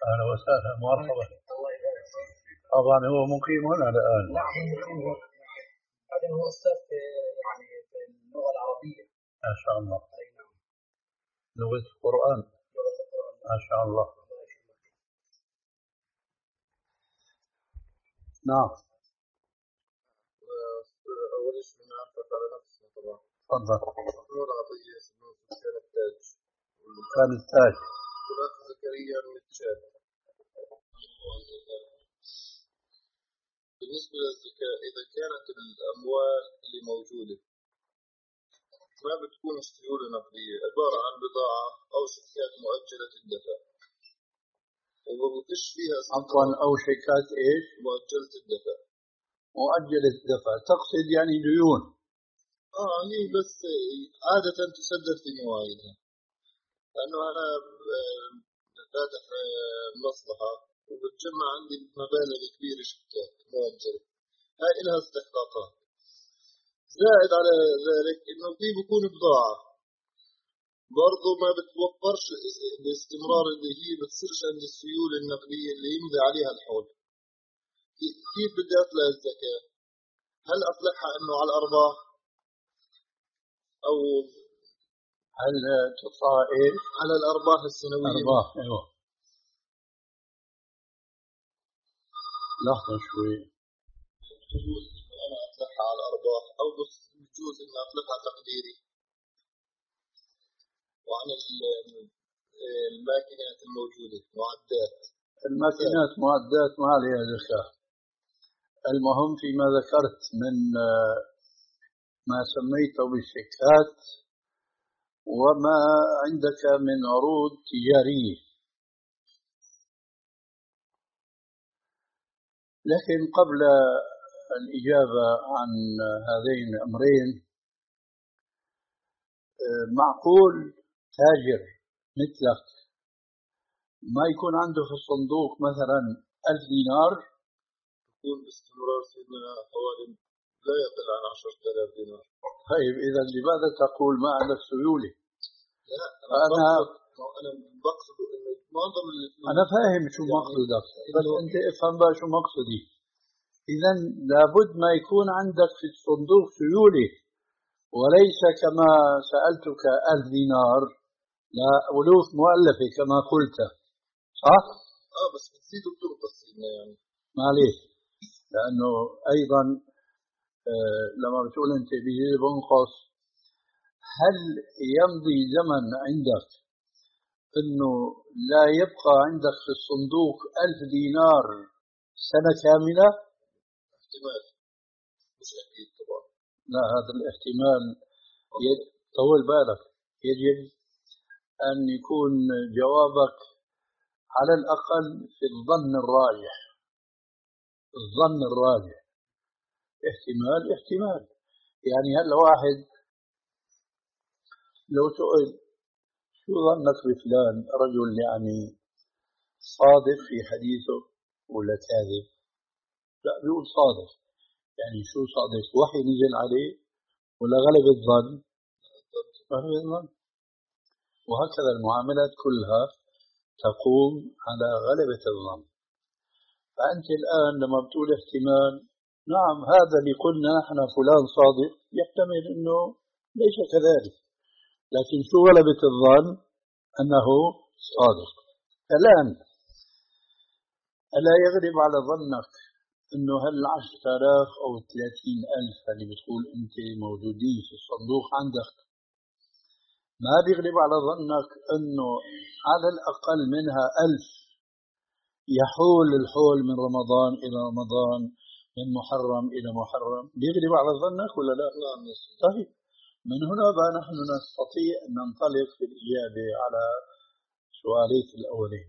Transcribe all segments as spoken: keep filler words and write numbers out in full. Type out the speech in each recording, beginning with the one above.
أهلا وسهلا مرحبا. طبعا هو مقيم هنا الآن. نعم هو بعدين هو أستاذ في يعني في اللغة العربية. ما شاء الله. أي نعم. لغة القرآن. لغة القرآن. ما شاء الله. نعم. أول شيء نعرفك على نفسنا طبعا. تفضل. محمود عطية اسمه سفيان التاج. كان التاج. والأخ زكريا من التشاد. بالنسبة للزكاة إذا كانت الأموال اللي موجودة ما بتكون سيولة نقدية عبارة عن بضاعة أو شيكات مؤجلة الدفع وما بفيش فيها عفوا أو شيكات إيش؟ مؤجلة الدفع. مؤجلة الدفع تقصد يعني ديون؟ آه هي بس عادة تسدد في مواعيدها لأنه أنا فاتح مصلحة وبتجمع عندي مبالغ كبيرة شيكات مؤجلة هاي إلها استحقاقات. زائد على ذلك إنه في بكون بضاعة برضو ما بتوفرش باستمرار اللي هي بتصيرش عند السيولة النقدية اللي يمضي عليها الحول. كيف بدي أطلع الزكاة؟ هل أطلعها إنه على الأرباح أو هل تطلع إيش؟ على الأرباح السنوية؟ أرباح أيوه. لحظة شوي. بجوز إنه أنا أطلعها على الأرباح أو بس بجوز إني أطلعها تقديري. وعن الماكينات الموجودة معدات. الماكينات معدات ما عليها زكاة. المهم فيما ذكرت من ما سميته بالشيكات وما عندك من عروض تجارية. لكن قبل الإجابة عن هذين الأمرين معقول تاجر مثلك ما يكون عنده في الصندوق مثلا ألف دينار يكون باستمرار سيدنا حوالي لا يقل عن عشرة آلاف دينار. طيب إذا لماذا تقول ما عندك سيولة؟ لا أنا أنا بقصد إنه معظم أنا فاهم شو يعني مقصدك بس أنت افهم بقى شو مقصدي. إذا لابد ما يكون عندك في الصندوق سيولة وليس كما سألتك ألف دينار لا ألوف مؤلفة كما قلت صح؟ آه بس بتزيد وبتنقص يعني معليش لأنه أيضا آه لما بتقول أنت بيزيد بنقص هل يمضي زمن عندك أنه لا يبقى عندك في الصندوق ألف دينار سنة كاملة؟ احتمال مش أكيد طبعا. لا هذا الاحتمال طول بالك يجب أن يكون جوابك على الأقل في الظن الراجح. الظن الراجح احتمال احتمال يعني هلا واحد لو سئل شو ظنك بفلان رجل يعني صادق في حديثه ولا كاذب؟ لا بيقول صادق. يعني شو صادق؟ وحي نزل عليه ولا غلب الظن؟ غلب الظن. وهكذا المعاملات كلها تقوم على غلبة الظن. فأنت الآن لما بتقول احتمال نعم هذا اللي قلنا نحن فلان صادق يحتمل أنه ليس كذلك لكن شو غلبة الظن أنه صادق. الآن ألا يغلب على ظنك أنه هل عشرة آلاف أو ثلاثين ألف اللي بتقول أنت موجودين في الصندوق عندك ما بيغلب على ظنك أنه على الأقل منها ألف يحول الحول من رمضان إلى رمضان من محرم إلى محرم بيغلب على ظنك ولا لا؟ نعم. طيب من هنا بقى نحن نستطيع أن ننطلق في الإجابة على سؤاليك الأولين.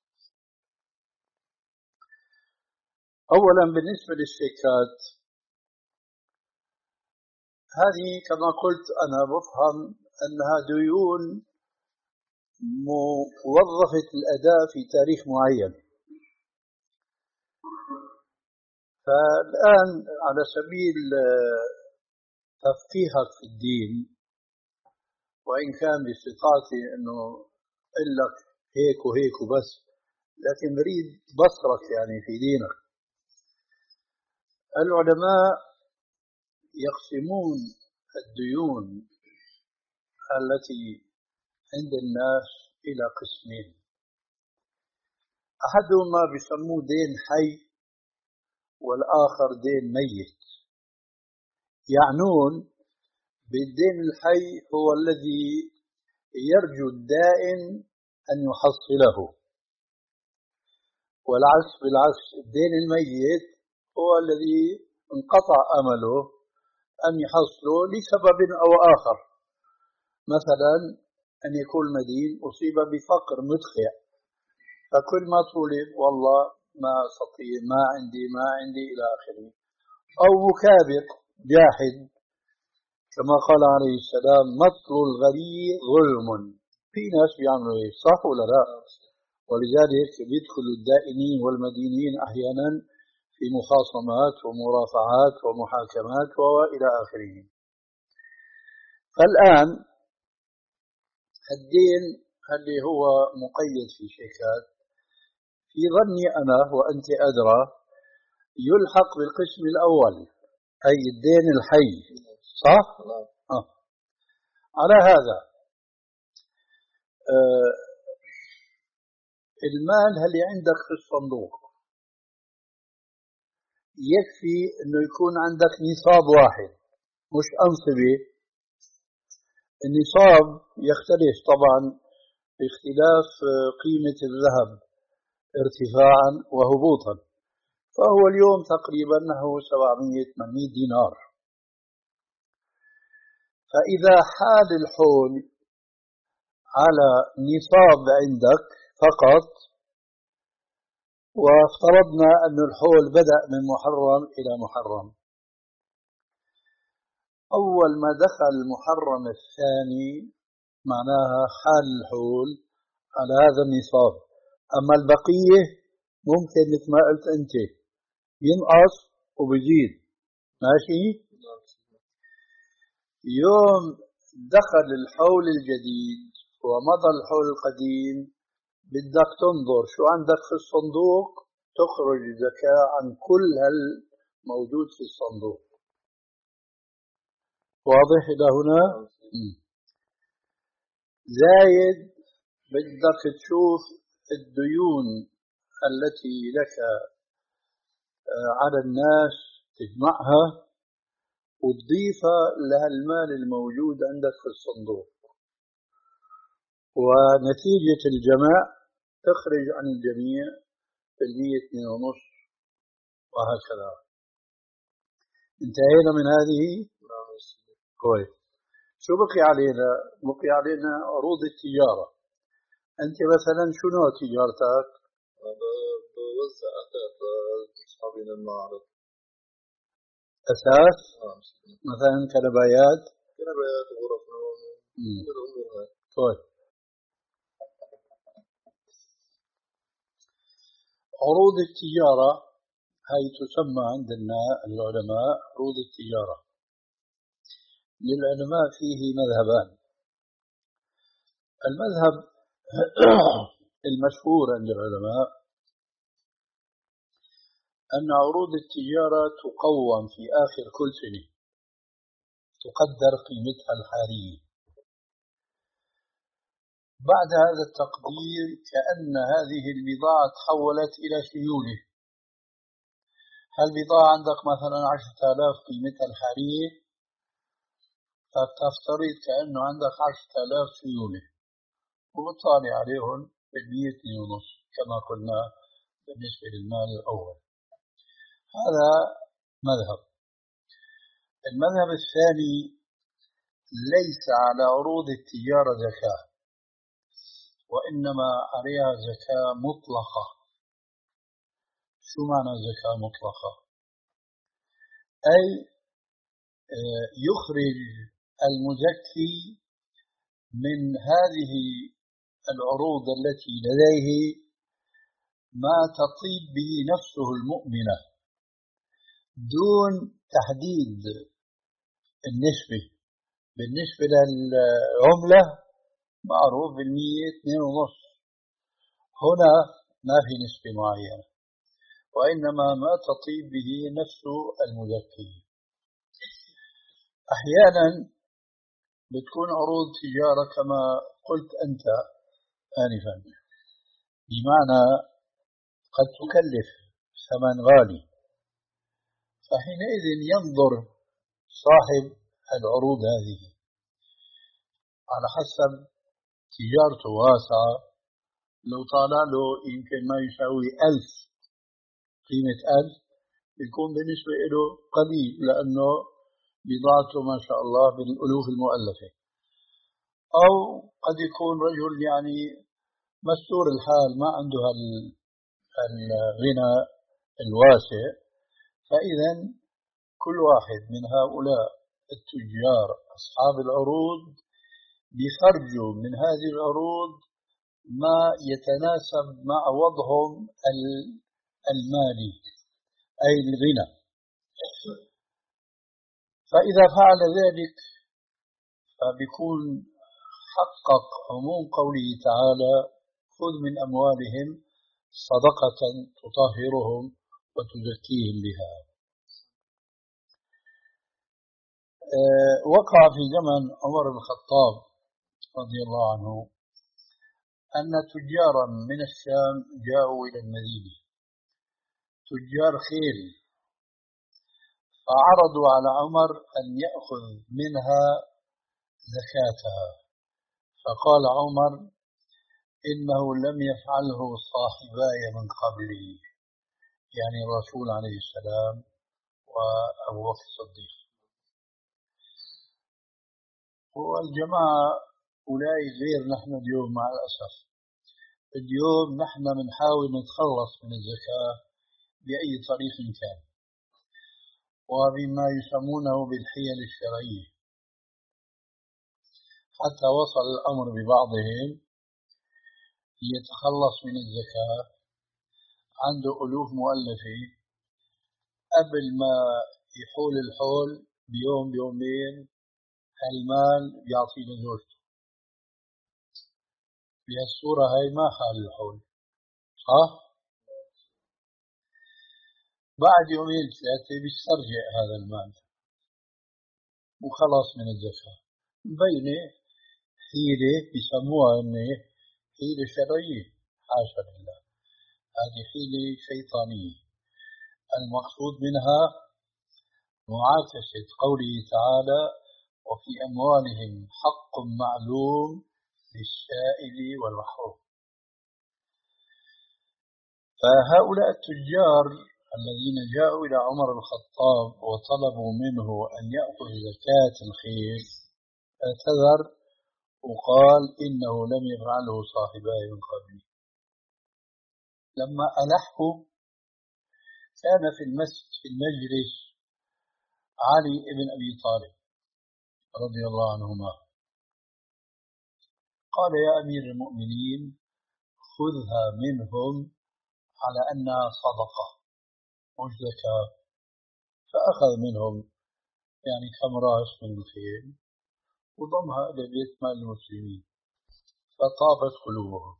أولا بالنسبة للشيكات هذه كما قلت أنا بفهم أنها ديون موظفة الأداء في تاريخ معين. فالآن على سبيل تفقيهك في الدين وإن كان باستطاعتي أنه أقول لك هيك وهيك وبس لكن نريد بصرك يعني في دينك. العلماء يقسمون الديون التي عند الناس إلى قسمين. أحدهما بيسموه دين حي والآخر دين ميت. يعنون بالدين الحي هو الذي يرجو الدائن أن يحصله، والعكس بالعكس الدين الميت هو الذي انقطع أمله أن يحصله لسبب أو آخر، مثلا أن يكون مدين أصيب بفقر مدخع فكل ما طلب والله ما أستطيع، ما عندي ما عندي إلى آخره، أو مكابر جاحد كما قال عليه السلام مطل الغني ظلم. في ناس بيعملوا إيه، صح ولا لا؟ ولذلك يدخل الدائنين والمدينين أحيانا في مخاصمات ومرافعات ومحاكمات وإلى آخره. فالآن الدين اللي هو مقيد في شيكات في ظني أنا وأنت أدرى يلحق بالقسم الأول أي الدين الحي، صح؟ آه. على هذا آه المال اللي عندك في الصندوق يكفي أنه يكون عندك نصاب واحد مش أنصبة. النصاب يختلف طبعا باختلاف قيمة الذهب ارتفاعا وهبوطا، فهو اليوم تقريبا نحو سبعمئة ثمانمئة دينار. فإذا حال الحول على نصاب عندك فقط، وافترضنا أن الحول بدأ من محرم إلى محرم، أول ما دخل المحرم الثاني معناها حال الحول على هذا النصاب، أما البقية ممكن مثل ما قلت أنت ينقص وبزيد، ماشي؟ يوم دخل الحول الجديد ومضى الحول القديم بدك تنظر شو عندك في الصندوق، تخرج زكاة عن كل هالموجود في الصندوق. واضح إلى هنا؟ زايد بدك تشوف الديون التي لك على الناس تجمعها وتضيفها لهالمال الموجود عندك في الصندوق، ونتيجة الجمع تخرج عن الجميع بالمية اثنين ونص وهكذا. انتهينا من هذه؟ كويس. شو بقي علينا؟ بقي علينا عروض التجارة. أنت مثلا شو نوع تجارتك؟ بوزع أثاث أصحابي للمعرض. أساس؟ مثلا كنبايات؟ كنبايات وغرف نوم كل الأمور هاي. كويس. عروض التجارة هي تسمى عندنا العلماء عروض التجارة. للعلماء فيه مذهبان. المذهب المشهور عند العلماء أن عروض التجارة تقوم في آخر كل سنة، تقدر قيمتها الحالية. بعد هذا التقدير كأن هذه البضاعة تحولت إلى سيولة. هالبضاعة عندك مثلا عشرة آلاف قيمتها الحالية، فتفترض كأنه عندك عشرة آلاف سيولة وبتطالع عليهم بالمية اثنين ونص كما قلنا بالنسبة للمال الأول. هذا مذهب. المذهب الثاني ليس على عروض التجارة زكاة، وإنما عليها زكاة مطلقة. شو معنى زكاة مطلقة؟ أي يخرج المزكي من هذه العروض التي لديه ما تطيب به نفسه المؤمنة دون تحديد النسبة. بالنسبة للعملة معروف بالمية اثنين ونص. هنا ما في نسبة معينة، وإنما ما تطيب به نفس المزكي. أحيانا بتكون عروض تجارة كما قلت أنت آنفا، بمعنى قد تكلف ثمن غالي، فحينئذ ينظر صاحب العروض هذه على حسب تجارته واسعة، لو طالع له يمكن ما يساوي ألف، قيمة ألف يكون بالنسبة له قليل لأنه بضاعته ما شاء الله بالألوف المؤلفة. أو قد يكون رجل يعني مستور الحال ما عنده الغنى الواسع، فإذا كل واحد من هؤلاء التجار أصحاب العروض بيخرجوا من هذه العروض ما يتناسب مع وضعهم المالي أي الغنى. فإذا فعل ذلك فبيكون حقق عموم قوله تعالى: خذ من أموالهم صدقة تطهرهم وتزكيهم بها. أه وقع في زمن عمر بن الخطاب رضي الله عنه أن تجارا من الشام جاءوا إلى المدينة، تجار خيل، فعرضوا على عمر أن يأخذ منها زكاتها، فقال عمر: إنه لم يفعله صاحباي من قبلي، يعني الرسول عليه السلام وأبو بكر الصديق. والجماعة أولئك غير نحن اليوم مع الأسف. اليوم نحن بنحاول نتخلص من الزكاة بأي طريق كان، وبما يسمونه بالحيل الشرعية، حتى وصل الأمر ببعضهم يتخلص من الزكاة عنده ألوف مؤلفة، قبل ما يحول الحول بيوم بيومين المال يعطيه لزوجته. بهالصورة هاي ما حال الحول، صح؟ بعد يومين ثلاثة بيسترجع هذا المال وخلص من الزكاة. بينه حيلة بيسموها إنه حيلة شرعية، حاشا لله، هذه حيلة شيطانية المقصود منها معاكسة قوله تعالى: وفي أموالهم حق معلوم للسائل والمحروم. فهؤلاء التجار الذين جاءوا إلى عمر الخطاب وطلبوا منه أن يأخذ زكاة الخيل اعتذر وقال: إنه لم يفعله صاحباي من قبلي. لما ألحوا كان في المسجد في المجلس علي بن أبي طالب رضي الله عنهما، قال: يا أمير المؤمنين خذها منهم على أنها صدقة مش زكاة. فأخذ منهم يعني كم راس من الخيل وضمها إلى بيت مال المسلمين، فطابت قلوبهم.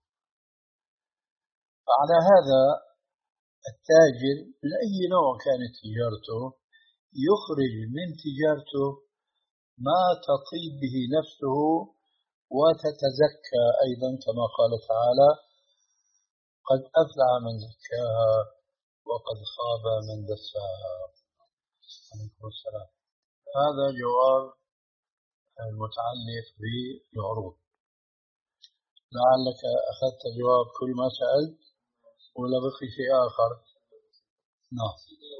فعلى هذا التاجر من أي نوع كانت تجارته يخرج من تجارته ما تطيب به نفسه وتتزكى أيضا، كما قال تعالى: قد أفلح من زكاها وقد خاب من دساها. عليكم السلام. هذا جواب المتعلق بالعروض. لعلك أخذت جواب كل ما سألت ولا بقي شيء آخر؟ نعم.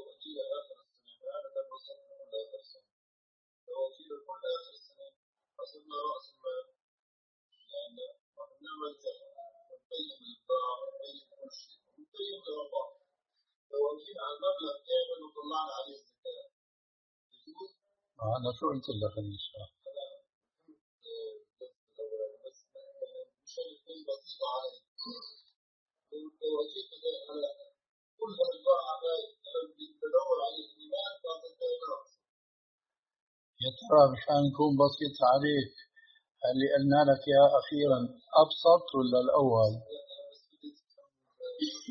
أنا شو قلت لك هذه الساعة؟ يا ترى مشان نكون بسيط عليك اللي قلنا لك يا أخيرا أبسط ولا الأول؟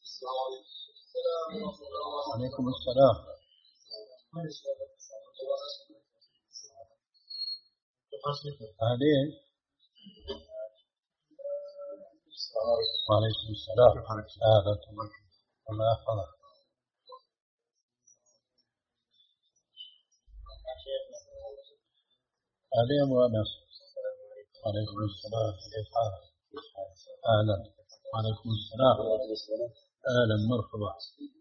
عليكم السلام. أهلين. وعليكم السلام. هذا الله يحفظك. أهلين أبو أنس. وعليكم السلام. كيف حالك؟ أهلا. وعليكم السلام. أهلا مرحبا.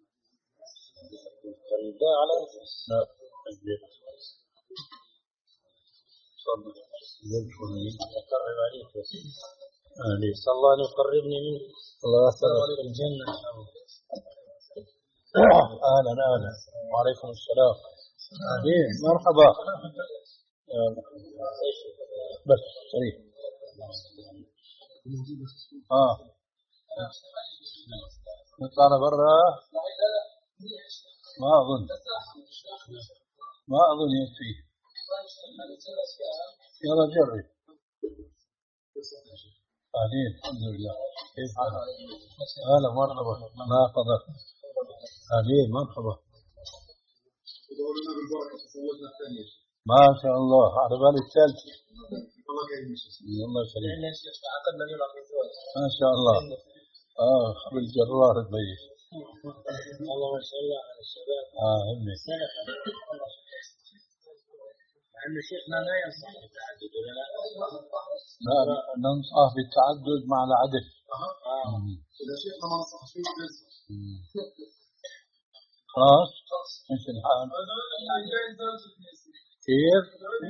لا على لا يقرب عليك أهلي. صلى الله أن يقربني منك. الله يحفظك في الجنة. أهلا أهلا. وعليكم السلام. أهلين مرحبا. بس صحيح. آه نطلع برا. ما أظن ما أظن يكفي. يلا جرب. أهلين الحمد لله. كيف حالك؟ هلا مرحبا. ما فضل. أهلين مرحبا. ما شاء الله على بالي الثالث. الله يسلمك. ما شاء الله. آه بالجرار تبين. الله ما شاء الله على الشباب. آه همي. عند شيخنا لا ينصح بالتعدد ولا لا؟ لا ننصح بالتعدد مع العدل. آه. إذا شيخنا ما نصح فيه خلاص. إيش الحال؟ كيف؟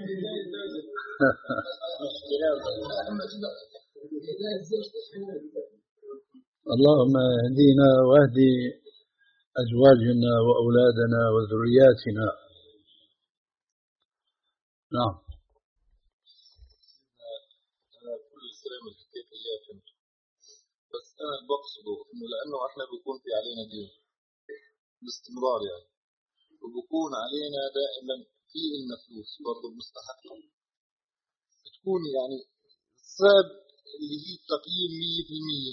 اللهم اهدينا واهدي أزواجنا وأولادنا وذرياتنا. نعم. أنا كل الكلام اللي حكيت إياه فهمته، بس أنا بقصده إنه لأنه إحنا بيكون في علينا دين باستمرار يعني، وبكون علينا دائما في إلنا فلوس برضه بنستحقها، بتكون يعني صعب اللي هي تقييم مية بالمية،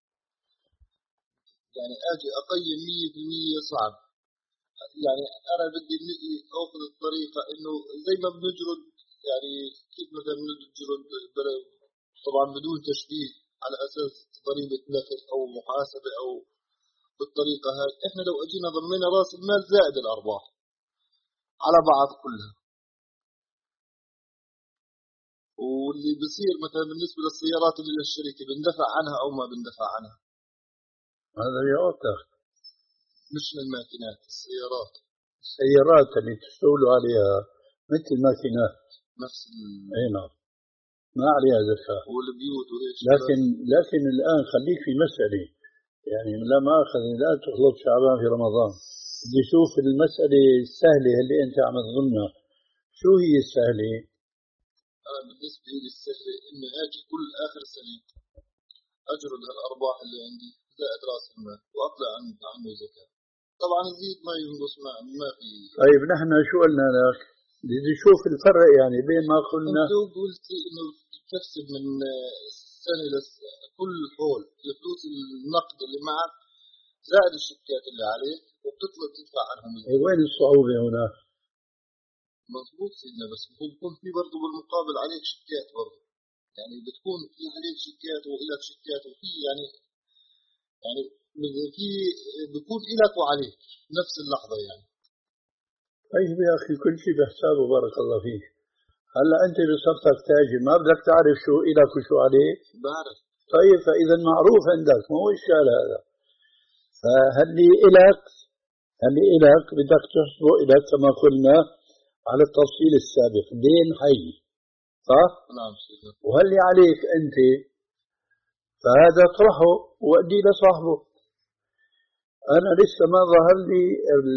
يعني أجي أقيم مية بالمية صعب. يعني أنا بدي أخذ الطريقة إنه زي ما بنجرد، يعني كيف مثلا بنجرد طبعا بدون تشبيه على أساس ضريبة نفر أو محاسبة أو بالطريقة هاي، إحنا لو أجينا ضمينا رأس المال زائد الأرباح على بعض كلها، واللي بصير مثلا بالنسبة للسيارات اللي للشركة بندفع عنها أو ما بندفع عنها، هذا يوتر. مش الماكينات، السيارات. السيارات اللي تستولوا عليها مثل الماكينات نفس ال... أي نعم ما عليها زكاة. والبيوت وليش. لكن لكن الآن خليك في مسألة، يعني لا ما أخذ لا تخلط شعبان في رمضان. بدي أشوف المسألة السهلة اللي أنت عم تظنها، شو هي السهلة؟ أنا بالنسبة لي السهلة إني أجي كل آخر سنة أجرد هالأرباح اللي عندي زائد رأس المال وأطلع عنه زكاة. طبعا يزيد ما ينقص، ما ما في. طيب نحن شو قلنا لك؟ بدي أشوف الفرق يعني بين ما قلنا. أنت قلتي إنه تكسب من سنة لسنة كل حول الفلوس النقد اللي معك زائد الشيكات اللي عليك وبتطلع تدفع عنهم. وين الصعوبة هنا؟ مضبوط سيدنا، بس بكون في برضه بالمقابل عليك شيكات برضه، يعني بتكون في عليك شيكات وإلك شيكات وفي يعني يعني في بكون إلك وعليك نفس اللحظة يعني. طيب يا أخي كل شيء بحسابه بارك الله فيك. هلا أنت بصفتك تاجر ما بدك تعرف شو إلك وشو عليك؟ بعرف. طيب فإذا معروف عندك، ما هو إشكال هذا. فهلي إلك هلي إلك بدك تحسبه إلك كما قلنا على التفصيل السابق، دين حي صح؟ نعم سيدنا. وهلي عليك أنت فهذا اطرحه وأدي لصاحبه. أنا لسه ما ظهر لي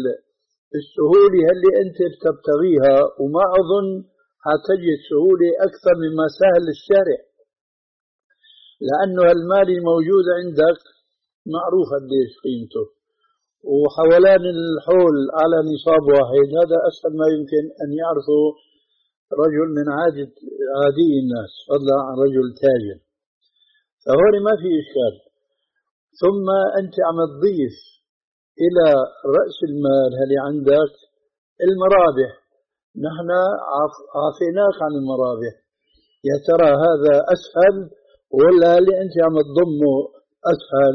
السهولة اللي أنت بتبتغيها، وما أظن حتجد سهولة أكثر مما سهل الشارع، لأنه المال الموجود عندك معروف قديش قيمته، وحولان الحول على نصاب واحد هذا أسهل ما يمكن أن يعرفه رجل من عادة عادي الناس فضلا عن رجل تاجر، فهون ما في إشكال. ثم أنت عم تضيف إلى رأس المال اللي عندك المرابح. نحن عافيناك عن المرابح، يا ترى هذا أسهل ولا اللي أنت عم تضمه أسهل؟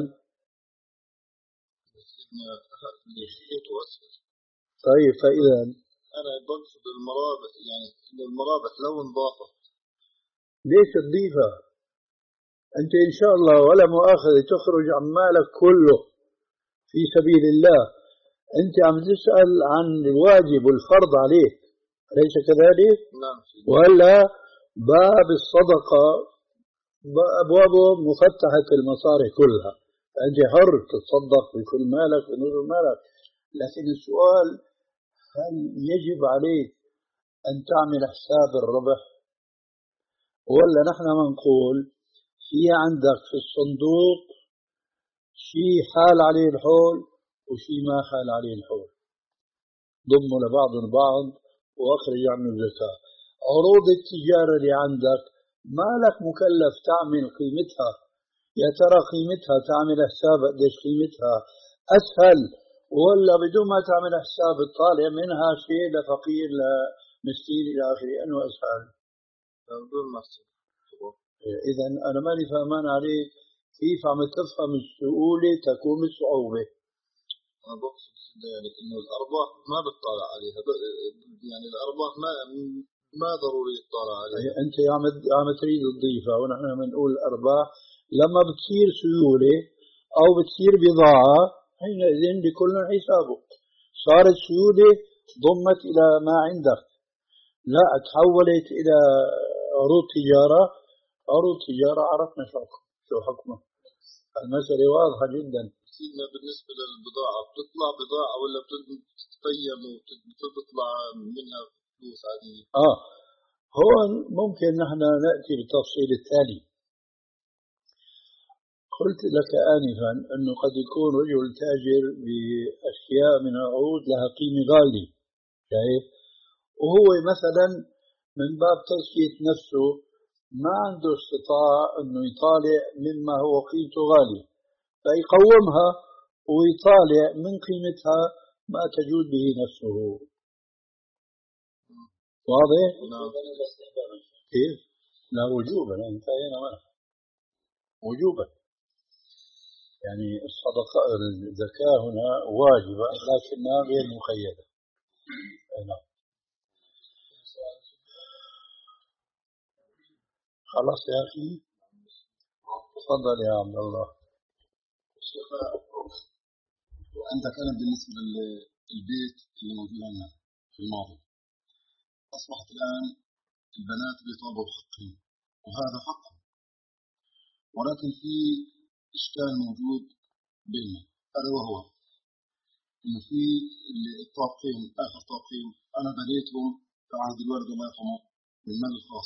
طيب فإذا أنا بقصد المرابح، يعني المرابح لو انضافت ليش تضيفها؟ أنت إن شاء الله ولا مؤاخذة تخرج عن مالك كله في سبيل الله، أنت عم تسأل عن الواجب والفرض عليك، أليس كذلك؟ نعم. ولا باب الصدقة أبوابه مفتحة المصاري كلها، فأنت حر تتصدق بكل مالك ونصف مالك، لكن السؤال هل يجب عليك أن تعمل حساب الربح، ولا نحن منقول في عندك في الصندوق شيء حال عليه الحول وشيء ما حال عليه الحول، ضموا لبعض البعض واخرج عنه الزكاة. عروض التجارة اللي عندك ما لك مكلف تعمل قيمتها، يا ترى قيمتها تعمل حساب قديش قيمتها أسهل، ولا بدون ما تعمل حساب تطالع منها شيء لفقير لمسكين إلى آخره، أنه أسهل؟ بدون محسوب. إذا أنا ماني فهمان عليك كيف عم تفهم السهولة تكون الصعوبة. أنا بقصد يعني إنه الأرباح ما بتطالع عليها، يعني الأرباح ما ما ضروري يطالع عليها. أنت عم عم تريد تضيفها، ونحن بنقول الأرباح لما بتصير سيولة أو بتصير بضاعة حينئذ لكل حسابه. صارت سيولة ضمت إلى ما عندك، لا تحولت إلى عروض تجارة، عروض تجارة عرفنا شو حكمه، المسألة واضحة جدا. سيدنا بالنسبة للبضاعة بتطلع بضاعة ولا بتتقيم وبتطلع منها فلوس عادية؟ آه هون ممكن نحن نأتي بالتفصيل التالي. قلت لك آنفا أنه قد يكون رجل تاجر بأشياء من العروض لها قيمة غالية، شايف؟ وهو مثلا من باب تزكية نفسه ما عنده استطاعة أنه يطالع مما هو قيمته غالية، فيقومها ويطالع من قيمتها ما تجود به نفسه. واضح؟ كيف؟ لا وجوبا، انتهينا منه وجوبا، يعني الصدقة الزكاة هنا واجبة لكنها غير مقيدة. نعم. خلاص يا أخي، تفضل يا عبد الله. عندك أنا بالنسبة للبيت اللي موجود عندنا في الماضي، أصبحت الآن البنات بيطالبوا بحقهم وهذا حقهم، ولكن في إشكال موجود بيننا، هذا وهو إنه في الطابقين آخر طابقين أنا بنيتهم في عهد الوالد الله يرحمه من مال الخاص،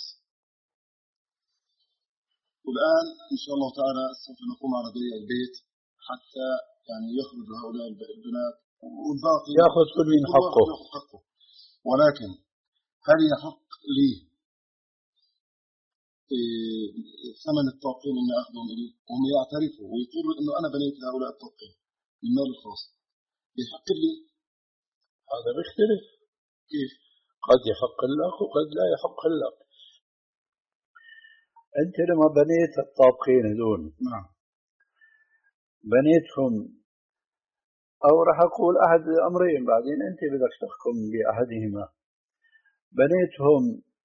والآن إن شاء الله تعالى سوف نقوم على بيع البيت حتى يعني يخرج هؤلاء البنات والباقي يأخذ كل من حقه. حقه. ولكن هل يحق لي ثمن الطاقين إني أخذهم إلي وهم يعترفوا ويقولوا إنه أنا بنيت هؤلاء الطاقين من مال الخاص، يحق لي؟ هذا بيختلف. كيف؟ قد يحق لك وقد لا يحق لك. أنت لما بنيت الطابقين هذول، نعم، بنيتهم أو راح أقول أحد أمرين بعدين أنت بدك تحكم بأحدهما، بنيتهم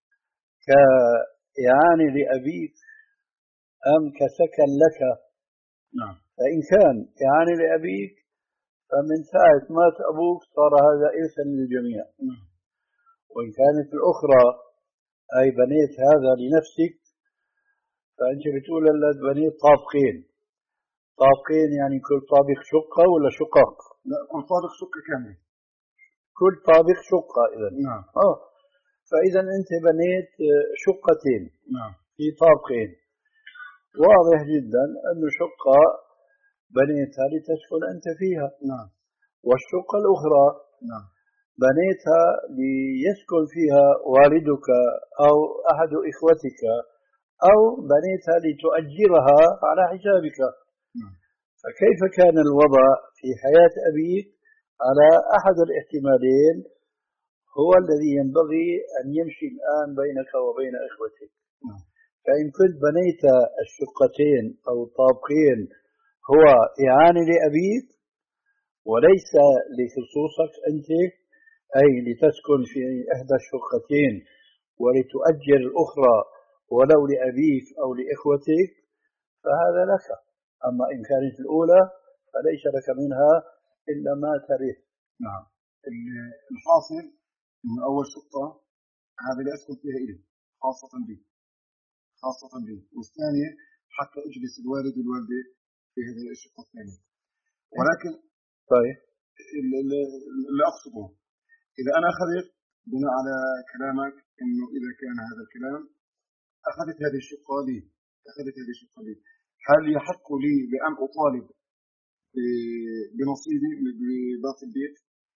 كإعانة لأبيك أم كسكن لك؟ نعم. فإن كان إعانة لأبيك فمن ساعة مات أبوك صار هذا إرثا للجميع. نعم. وإن كانت الأخرى أي بنيت هذا لنفسك، فأنت بتقول لك بنيت طابقين، طابقين يعني كل طابق شقة ولا شقق؟ لا، كل طابق شقة كاملة. كل طابق شقة إذا. نعم. آه فإذا أنت بنيت شقتين. نعم. في طابقين، واضح جدا أن شقة بنيتها لتسكن أنت فيها. نعم. والشقة الأخرى نعم. بنيتها ليسكن فيها والدك أو أحد إخوتك، أو بنيتها لتؤجرها على حسابك. نعم. فكيف كان الوضع في حياة أبيك على أحد الاحتمالين هو الذي ينبغي أن يمشي الآن بينك وبين إخوتك. فإن كنت بنيت الشقتين أو الطابقين هو إعانة لأبيك وليس لخصوصك أنت، أي لتسكن في إحدى الشقتين ولتؤجر الأخرى ولو لأبيك أو لإخوتك، فهذا لك. أما إن كانت الأولى فليس لك منها إلا ما ترث. نعم. الحاصل من أول شقة هذا اللي أسكن فيها إلي خاصة بي خاصة بي والثانية حتى أجلس الوالد والوالدة في هذه الشقة الثانية. ولكن طيب اللي أقصده إذا أنا أخذت بناء على كلامك إنه إذا كان هذا الكلام أخذت هذه الشقة لي أخذت هذه الشقة لي هل يحق لي بأن أطالب بنصيبي بباقي البيت؟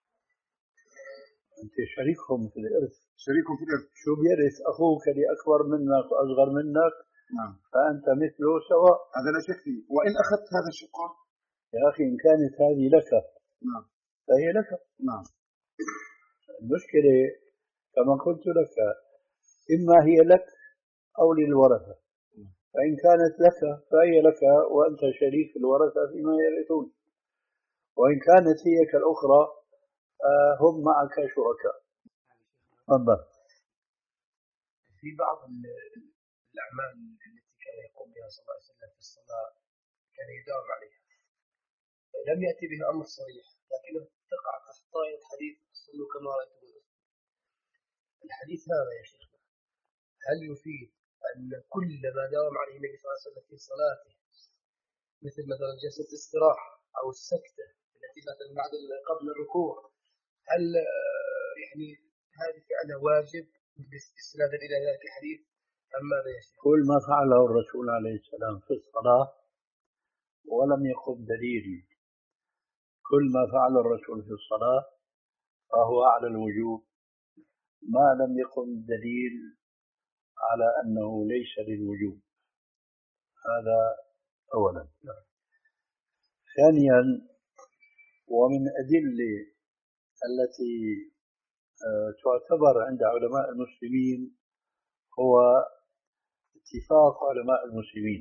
أنت شريكهم في الإرث. شريكهم في الإرث. شو بيرث أخوك اللي أكبر منك وأصغر منك؟ نعم. فأنت مثله سواء. هذا لا شك فيه. وإن أخذت هذا الشقة يا أخي إن كانت هذه لك نعم فهي لك. نعم. المشكلة كما قلت لك إما هي لك أو للورثة. فإن كانت لك فهي لك وأنت شريك الورثة فيما يرثون، وإن كانت هي كالأخرى هم معك شركاء. تفضل. في بعض الأعمال التي كان يقوم بها صلى الله عليه وسلم في الصلاة كان يداوم عليها، لم يأتي بها أمر صريح لكنه تقع تحت طائلة حديث صلوا كما رأيتم. الحديث هذا يا شيخ هل يفيد أن كل ما داوم عليه النبي صلى الله عليه وسلم في صلاته مثل مثلا جلسة الاستراحة أو السكتة التي مثلا بعد قبل الركوع، هل يعني هذه فعلا واجب استنادا إلى ذلك الحديث أم ماذا يا شيخ؟ كل ما فعله الرسول عليه السلام في الصلاة ولم يقم دليل، كل ما فعل الرسول في الصلاة فهو على الوجوب ما لم يقم دليل على أنه ليس للوجوب. هذا أولا. ثانيا، ومن أدلة التي تعتبر عند علماء المسلمين هو اتفاق علماء المسلمين،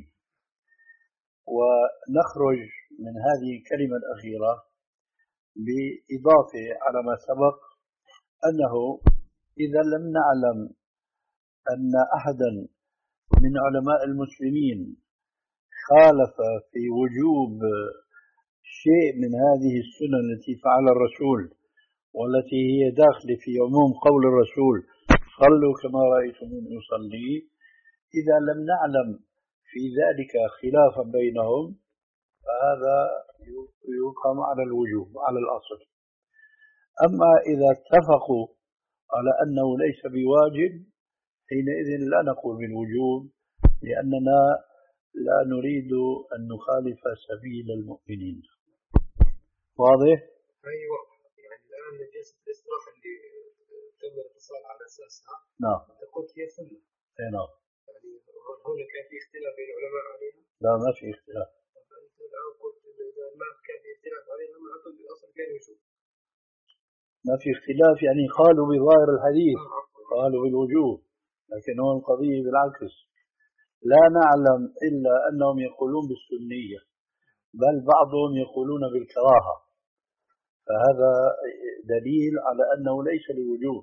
ونخرج من هذه الكلمة الأخيرة بإضافة على ما سبق أنه إذا لم نعلم أن أحدا من علماء المسلمين خالف في وجوب شيء من هذه السنن التي فعل الرسول والتي هي داخلة في عموم قول الرسول صلوا كما رأيتموني أصلي، إذا لم نعلم في ذلك خلافا بينهم فهذا يقام على الوجوب على الأصل. أما إذا اتفقوا على أنه ليس بواجب حينئذ لا نقول بالوجوب لأننا لا نريد أن نخالف سبيل المؤمنين. واضح؟ أيوة. يعني الآن جلسة الاستراحة اللي تم الاتصال على أساسها نعم تقول هي سنة. أي نعم. يعني هنا كان في اختلاف بين العلماء عليها؟ لا ما في اختلاف. أنت الآن قلت إذا ما كان في اختلاف عليها ما أقول بالأصل كان وجوب. ما في اختلاف يعني قالوا بظاهر الحديث قالوا بالوجوب، لكن هو القضية بالعكس، لا نعلم إلا أنهم يقولون بالسنية بل بعضهم يقولون بالكراهة، فهذا دليل على أنه ليس لوجوب.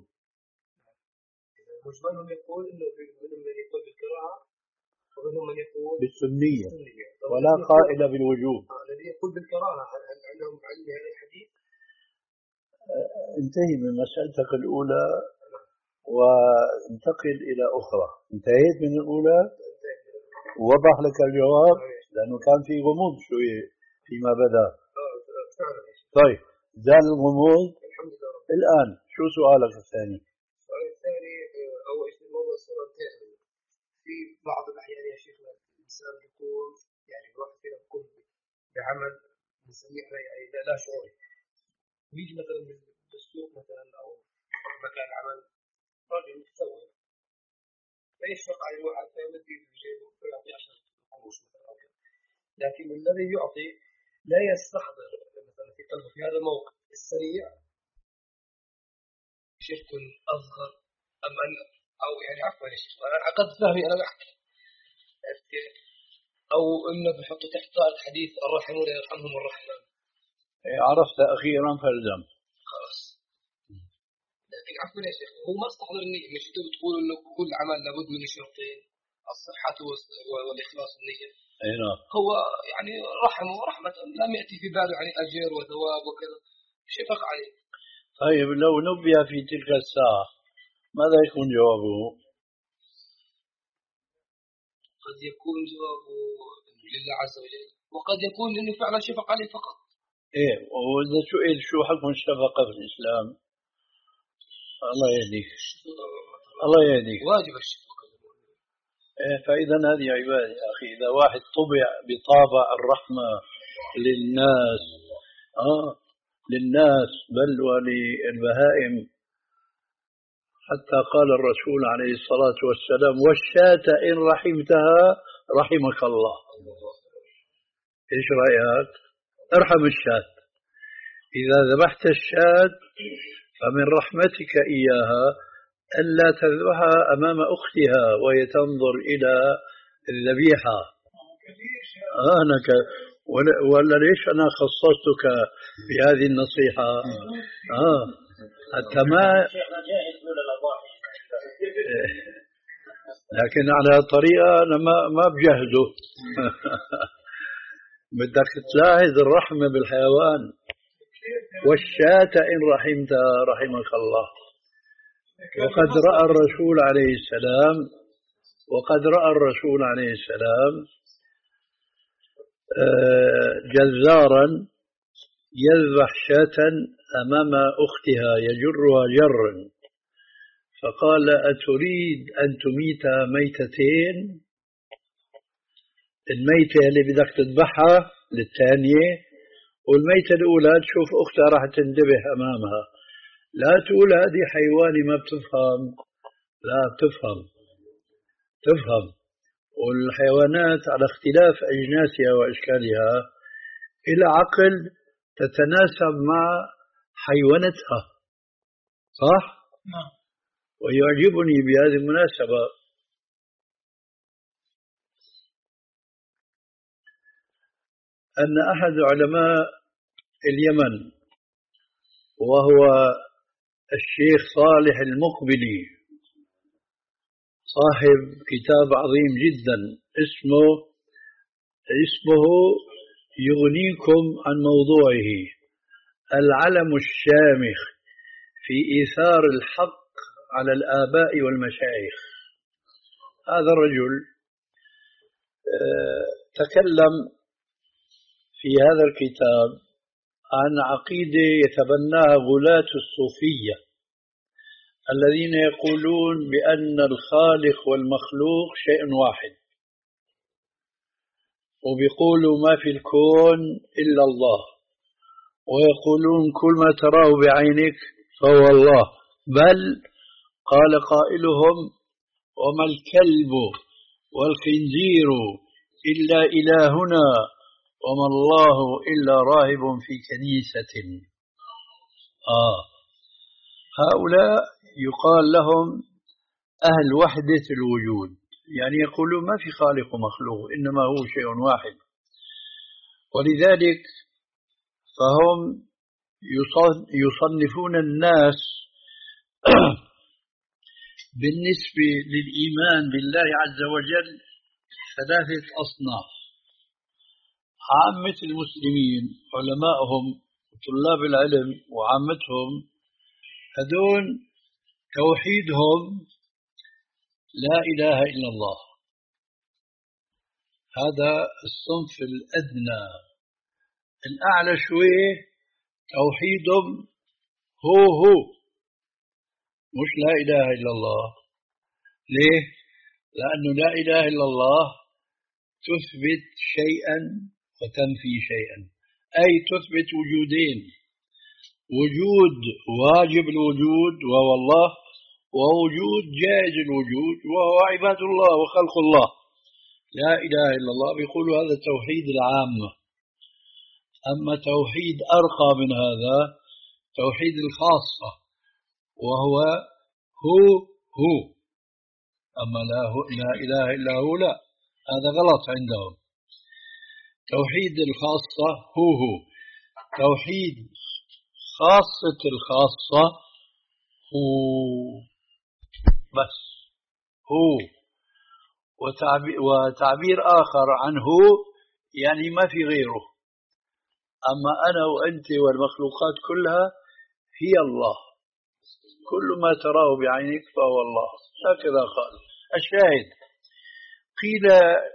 مجملهم يقول إنه منهم من يقول بالكراهة ومنهم من يقول بالسنية ولا قائل بالوجوب. الذي يقول بالكراهة هل عندهم علم هذا الحديث؟ انتهي من مسألتك الأولى وانتقل إلى أخرى. انتهيت من الأولى ووضح لك الجواب لأنه كان في غموض شوية فيما بدأ. طيب زال الغموض. الآن شو سؤالك الثاني؟ السؤال الثاني أول شيء موضوع الصورة الثانية. في بعض الأحيان يا شيخنا الإنسان يكون يعني الواحد فينا يكون بعمل نسميه يعني لا شعوري، ويجي مثلا بالسوق مثلا أو مكان عمل راجل متسوق فيشفق على الواحد فيمد يده في جيبه فيعطي عشرة قروش مثلا، لكن الذي يعطي لا يستحضر مثلا في قلبه في هذا الموقف السريع شرك أصغر أم أن أو يعني عفوا يا شيخ أنا عقد فهمي أنا بحكي أو إنه بحطه تحت الحديث الراحمون يرحمهم الرحمن. عرفت أخيرا فالزم خلاص. لكن عفوا يا شيخ هو ما استحضر النية مش أنتوا بتقولوا إنه كل عمل لابد من شرطين الصحة والإخلاص النية. أي نعم. هو يعني رحمه ورحمة لم يأتي في باله يعني أجر وثواب وكذا شفق عليه. طيب لو نبي في تلك الساعة ماذا يكون جوابه؟ قد يكون جوابه لله عز وجل وقد يكون لأنه فعلا شفق عليه فقط. إيه وإذا سئل شو حكم الشفقة في الإسلام الله يهديك الله يهديك واجب الشفقة. إيه فإذا هذه عبادة يا أخي إذا واحد طبع بطابع الرحمة للناس آه للناس بل وللبهائم حتى قال الرسول عليه الصلاة والسلام والشاة إن رحمتها رحمك الله. إيش رأيك؟ ارحم الشاة إذا ذبحت الشاة فمن رحمتك إياها ألا تذبحها أمام أختها وهي تنظر إلى الذبيحة. آه أنا ك... ولا... ولا ليش أنا خصصتك بهذه النصيحة آه حتى ما لكن على طريقة أنا ما ما بجهده بدك تلاحظ الرحمة بالحيوان والشاة إن رحمتها رحمك الله. وقد رأى الرسول عليه السلام وقد رأى الرسول عليه السلام جزارا يذبح شاة أمام أختها يجرها جرا فقال أتريد أن تميت ميتتين الميتة اللي بدك تذبحها للثانية والميتة الأولى تشوف أختها راح تنذبح أمامها لا تقول هذه حيواني ما بتفهم لا بتفهم تفهم والحيوانات على اختلاف أجناسها وأشكالها إلى عقل تتناسب مع حيوانتها صح؟ نعم. ويعجبني بهذه المناسبة أن أحد علماء اليمن وهو الشيخ صالح المقبلي صاحب كتاب عظيم جدا اسمه اسمه يغنيكم عن موضوعه العلم الشامخ في إيثار الحق على الآباء والمشايخ. هذا الرجل تكلم في هذا الكتاب عن عقيدة يتبناها غلاة الصوفية الذين يقولون بأن الخالق والمخلوق شيء واحد وبيقولوا ما في الكون إلا الله ويقولون كل ما تراه بعينك فهو الله بل قال قائلهم وما الكلب والخنزير إلا إلهنا وما الله إلا راهب في كنيسة. آه هؤلاء يقال لهم أهل وحدة الوجود يعني يقولون ما في خالق ومخلوق إنما هو شيء واحد ولذلك فهم يصنفون الناس بالنسبة للإيمان بالله عز وجل ثلاثة أصناف. عامة المسلمين علماءهم وطلاب العلم وعامتهم هذول توحيدهم لا إله إلا الله هذا الصنف الأدنى. الأعلى شوية توحيدهم هو هو مش لا إله إلا الله. ليه؟ لأنه لا إله إلا الله تثبت شيئا وتنفي شيئا أي تثبت وجودين وجود واجب الوجود وهو الله ووجود جائز الوجود وهو عباد الله وخلق الله. لا إله إلا الله بيقولوا هذا التوحيد العام. أما توحيد أرقى من هذا، توحيد الخاصة، وهو هو هو. أما لا, هو لا إله إلا هو لا، هذا غلط عندهم. توحيد الخاصة هو هو، توحيد خاصة الخاصة هو بس هو. وتعبير, وتعبير آخر عنه يعني ما في غيره. أما أنا وأنت والمخلوقات كلها هي الله، كل ما تراه بعينك فهو الله، هكذا قال. الشاهد قيل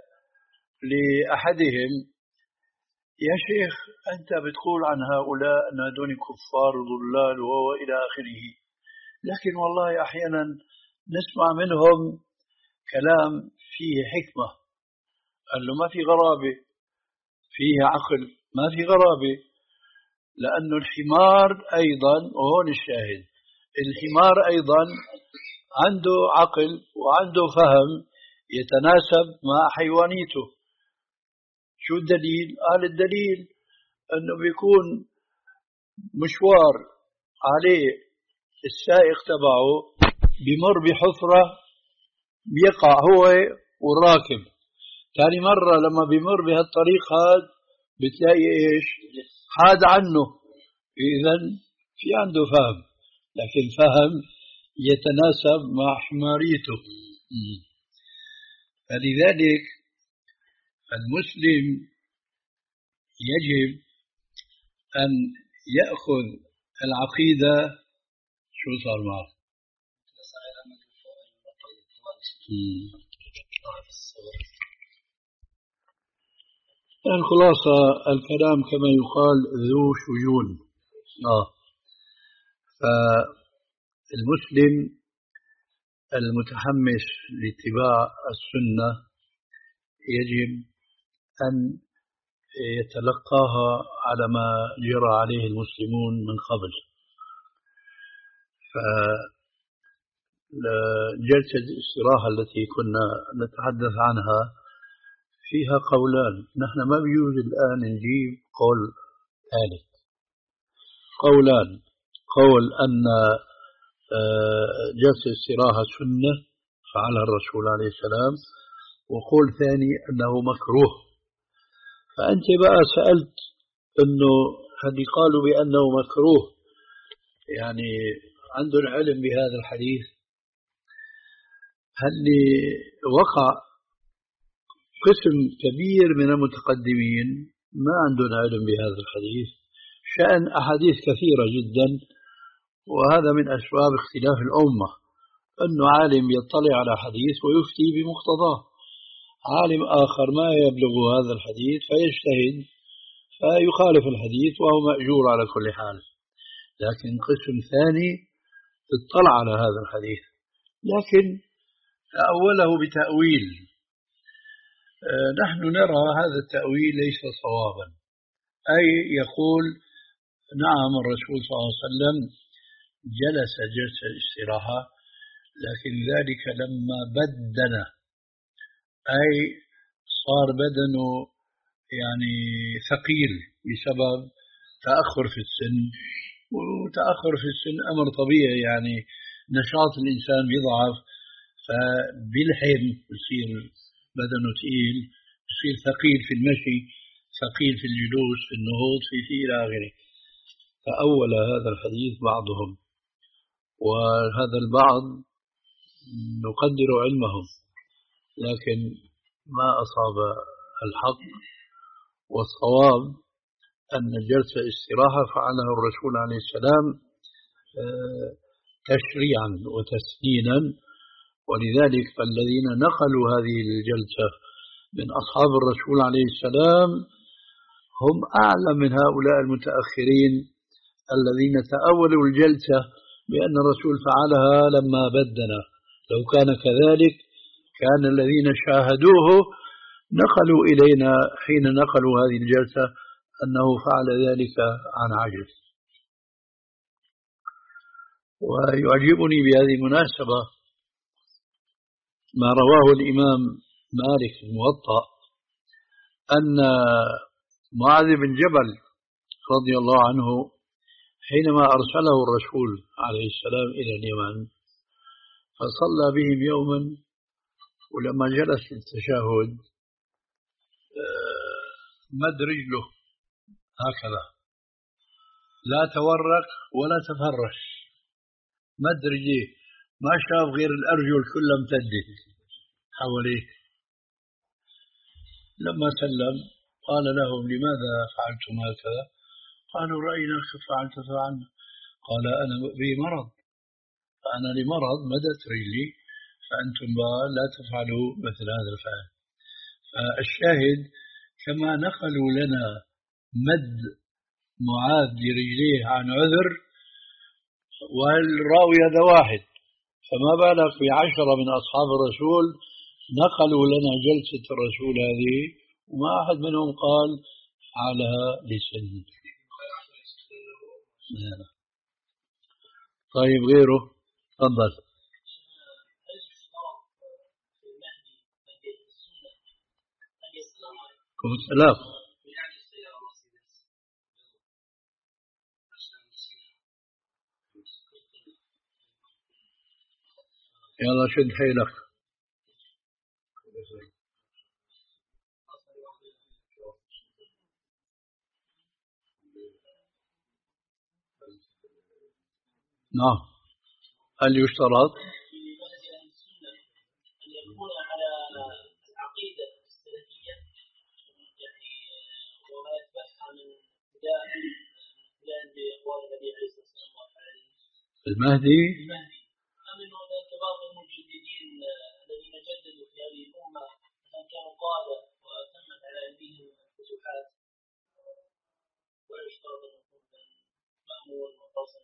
لأحدهم يا شيخ أنت بتقول عن هؤلاء أن هذول كفار ضلال وهو إلى آخره، لكن والله أحيانا نسمع منهم كلام فيه حكمة. قال له ما في غرابة، فيه عقل، ما في غرابة، لأن الحمار أيضا، وهون الشاهد، الحمار أيضا عنده عقل وعنده فهم يتناسب مع حيوانيته. شو الدليل؟ قال الدليل أنه بيكون مشوار عليه السائق تبعه بمر بحفرة بيقع هو والراكب، ثاني مرة لما بمر بهالطريق هذا بتلاقي إيش؟ حاد عنه. إذن في عنده فهم، لكن فهم يتناسب مع حماريته. فلذلك المسلم يجب أن يأخذ العقيدة. شو صار معه؟ الخلاصة الكلام كما يقال ذو شجون. آه. فالمسلم المتحمس لاتباع السنة يجب أن يتلقاها على ما جرى عليه المسلمون من قبل. فجلسة الاستراحة التي كنا نتحدث عنها فيها قولان، نحن ما بيجوز الآن نجيب قول ثالث. قولان، قول أن جلسة الاستراحة سنة فعلها الرسول عليه السلام، وقول ثاني أنه مكروه. فأنت بقى سألت أنه هذه قالوا بأنه مكروه، يعني عندهم علم بهذا الحديث؟ هل وقع قسم كبير من المتقدمين ما عندهم علم بهذا الحديث، شأن أحاديث كثيرة جدا، وهذا من أسباب اختلاف الأمة، أنه عالم يطلع على حديث ويفتي بمقتضاه، عالم آخر ما يبلغ هذا الحديث فيجتهد فيخالف الحديث وهو مأجور على كل حال. لكن قسم ثاني اطلع على هذا الحديث لكن تأوله بتأويل، نحن نرى هذا التأويل ليس صوابا، أي يقول نعم الرسول صلى الله عليه وسلم جلس جلسة الاستراحة، لكن ذلك لما بدن، أي صار بدنه يعني ثقيل بسبب تأخر في السن، وتأخر في السن أمر طبيعي، يعني نشاط الإنسان بيضعف، فبيلحم، بصير بدنه ثقيل، بصير ثقيل في المشي، ثقيل في الجلوس، في النهوض، في في إلى آخره. فأول هذا الحديث بعضهم، وهذا البعض نقدر علمهم، لكن ما أصاب الحق. والصواب أن جلسة استراحة فعلها الرسول عليه السلام تشريعا وتسنينا، ولذلك فالذين نقلوا هذه الجلسة من أصحاب الرسول عليه السلام هم أعلم من هؤلاء المتأخرين الذين تأولوا الجلسة بأن الرسول فعلها لما بدن. لو كان كذلك كان الذين شاهدوه نقلوا إلينا حين نقلوا هذه الجلسة أنه فعل ذلك عن عجز. ويعجبني بهذه المناسبة ما رواه الإمام مالك في الموطأ أن معاذ بن جبل رضي الله عنه حينما أرسله الرسول عليه السلام إلى اليمن فصلى بهم يوما، ولما جلس للتشهد مد رجله هكذا، لا تورق ولا تفرش، مد رجليه، ما شاف غير الأرجل كلها امتدت حواليه. لما سلم قال لهم: لماذا فعلتم هكذا؟ قالوا: رأيناك فعلت فعلنا. قال: أنا بي مرض، فأنا لمرض مدت رجلي، فأنتم لا تفعلوا مثل هذا الفعل. فالشاهد كما نقلوا لنا مد معاذ لرجليه عن عذر، والراوي هذا واحد، فما بالك بعشرة من أصحاب الرسول نقلوا لنا جلسة الرسول هذه وما أحد منهم قال فعلها لسنه. طيب غيره تفضل. عليكم السلام. يلا شد حيلك. نعم. هل يشترط؟ أن يكون على العقيدة السلفية، يعني وما يتبعها من ابتداء الإسلام بأقوال النبي عليه الصلاة والسلام المهدي. المهدي أم أنه ارتباط المجددين الذين جددوا في هذه الأمة أن كانوا قادة وتمت على أيديهم الفتوحات، ولا يشترط أن يكون مأمون متصل؟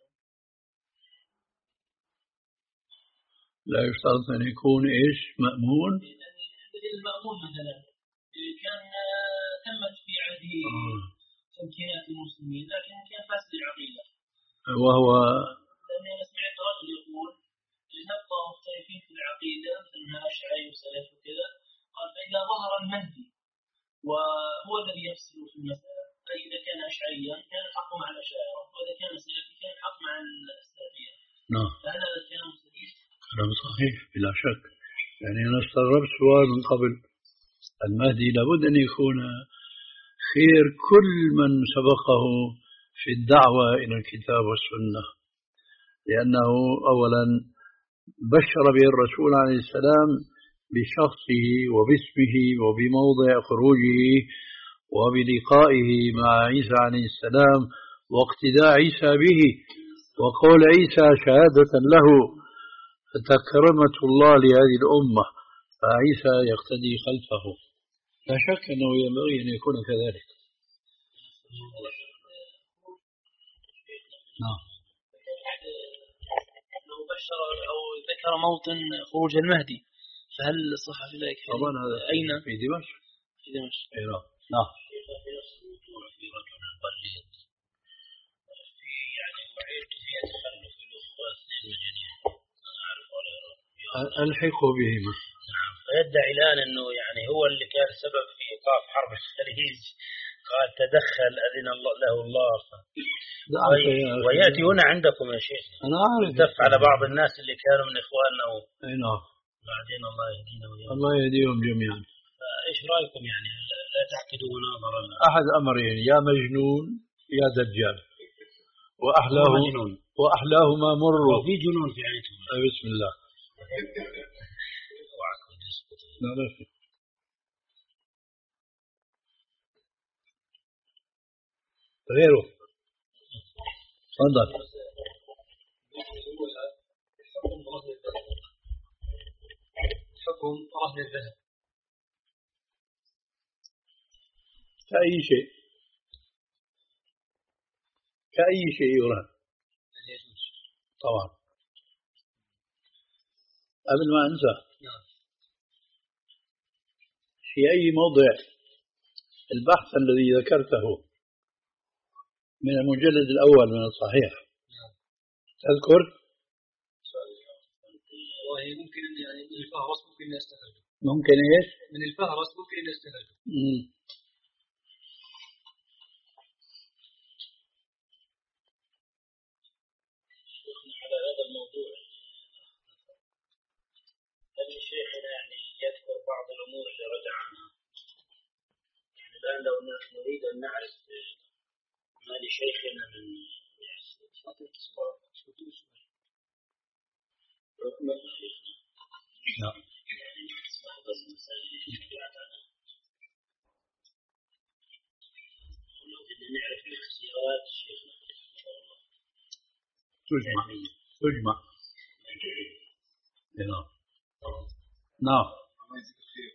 لا يشترط أن يكون إيش مأمون؟ المأمون مثلا كان تمت في عهده تمكينات المسلمين لكن كان فاسد العقيدة، وهو لأني أنا سمعت رجل يقول نبقى مختلفين في العقيدة أنها أشعري وسلف وكذا، قال فإذا ظهر المهدي وهو الذي يفصل في المسألة، فإذا كان أشعريا كان الحق مع الأشاعرة، وإذا كان سلفي كان الحق مع السلفية. نعم. فهل هذا الكلام صحيح؟ كلام صحيح بلا شك. يعني أنا استغربت سؤال من قبل، المهدي لابد أن يكون خير كل من سبقه في الدعوة إلى الكتاب والسنة، لأنه أولا بشر به الرسول عليه السلام بشخصه وباسمه وبموضع خروجه وبلقائه مع عيسى عليه السلام واقتداء عيسى به، وقول عيسى شهادة له تكرمة الله لهذه الأمة، فعيسى يقتدي خلفه. لا شك أنه ينبغي أن يكون كذلك. نعم. لو بشر أو ذكر موطن خروج المهدي فهل صح في ذلك؟ طبعا هذا أين؟ في دمشق. في دمشق. أيوة. نعم. في رجل قليد في يعني وعيت فيها تخلف الأخوة اثنين مجانين أنا أعرف ولا يرى ألحقوا بهما. نعم. فيدعي الآن أنه يعني هو اللي كان سبب في إيقاف حرب الخليج، قال تدخل أذن الله له الله. ويأتي هنا عندكم يا شيخ أنا أعرف دف على بعض الناس اللي كانوا من إخواننا و... أي نعم. بعدين الله يهدينا ويهدينا. الله يهديهم جميعا. إيش رأيكم يعني لا تعقدوا مناظرة؟ أحد أمرين، يا مجنون يا دجال، وأحلاه وأحلاهما مر. وفي جنون في عينكم. بسم الله. لا لا في. غيره تفضل. حكم رهن الذهب كأي شيء، كأي شيء يرهن طبعا. قبل ما أنسى، في أي موضع البحث الذي ذكرته من المجلد الأول من الصحيح تذكر؟ والله ممكن يعني من الفهرس ممكن نستخرجه. ممكن إيش؟ من الفهرس ممكن نستخرجه. الأمور اللي رجع عنها. يعني الآن لو نريد أن نعرف ما لشيخنا من نعم. نعرف الاختيارات شيخنا تجمع تجمع نعم نعم. الله يجزيك الخير.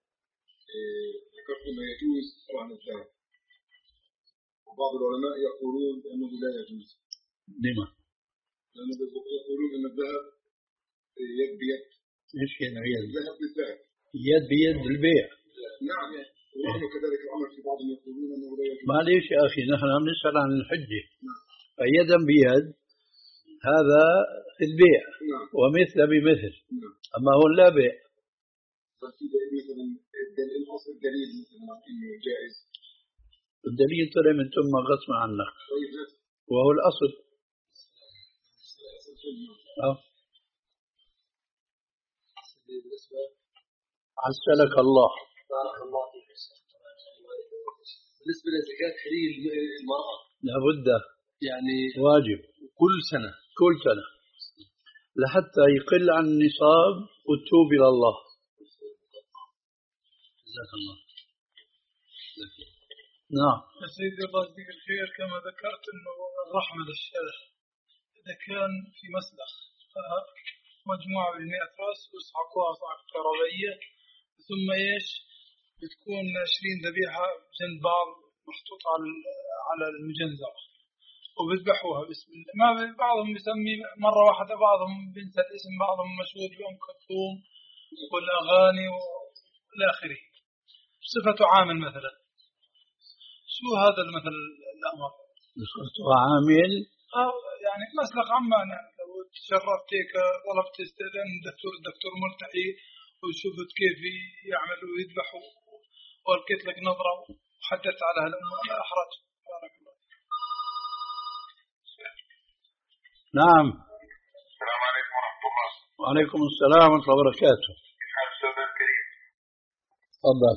ذكرت ما يجوز رهن الذهب، وبعض العلماء يقولون بأنه لا يجوز. لما؟ لأنه يقولون أن الذهب يد بيد. إيش يعني يد؟ الذهب بالذهب. يد بيد البيع. نعم. ورغم كذلك الأمر في بعضهم يقولون أنه لا يجوز. معليش يا أخي، نحن عم نسأل عن الحجة. فيدا بيد هذا في البيع. نعم. ومثل بمثل. نعم. أما هو لا بيع. مثلا الأصل الدليل مثلا إنه جائز. الدليل طلع من ثم غصب عنك. وهو الأصل. أه. عسلك الله. بارك الله فيك. بالنسبة لزكاة حلي المرأة لابد يعني واجب كل سنة كل سنة لحتى يقل عن النصاب وتوب إلى الله. جزاك الله. نعم. سيدي الله يجزيك الخير، كما ذكرت انه الرحمة للشيخ اذا كان في مسلخ مجموعة بالمئة راس ويسحقوها صعقة كهربائية، ثم ايش بتكون عشرين ذبيحة جنب بعض محطوطة على على المجنزرة وبذبحوها بسم الله. ما بعضهم بيسمي مرة واحدة، بعضهم بينسى الاسم، بعضهم مشهور بأم كلثوم والأغاني والى آخره بصفة عامل مثلا. شو هذا المثل الأمر؟ بصفة عامل أو يعني مسلخ عمان، يعني لو تشرفت هيك طلبت استئذان دكتور الدكتور ملتحي وشفت كيف يعملوا ويذبحوا والقيت لك نظرة وحدثت على هالأمور لا أحرج. بارك الله. نعم. السلام عليكم ورحمة الله. وعليكم السلام ورحمة الله وبركاته. كيف حال الأستاذ الكريم؟ تفضل.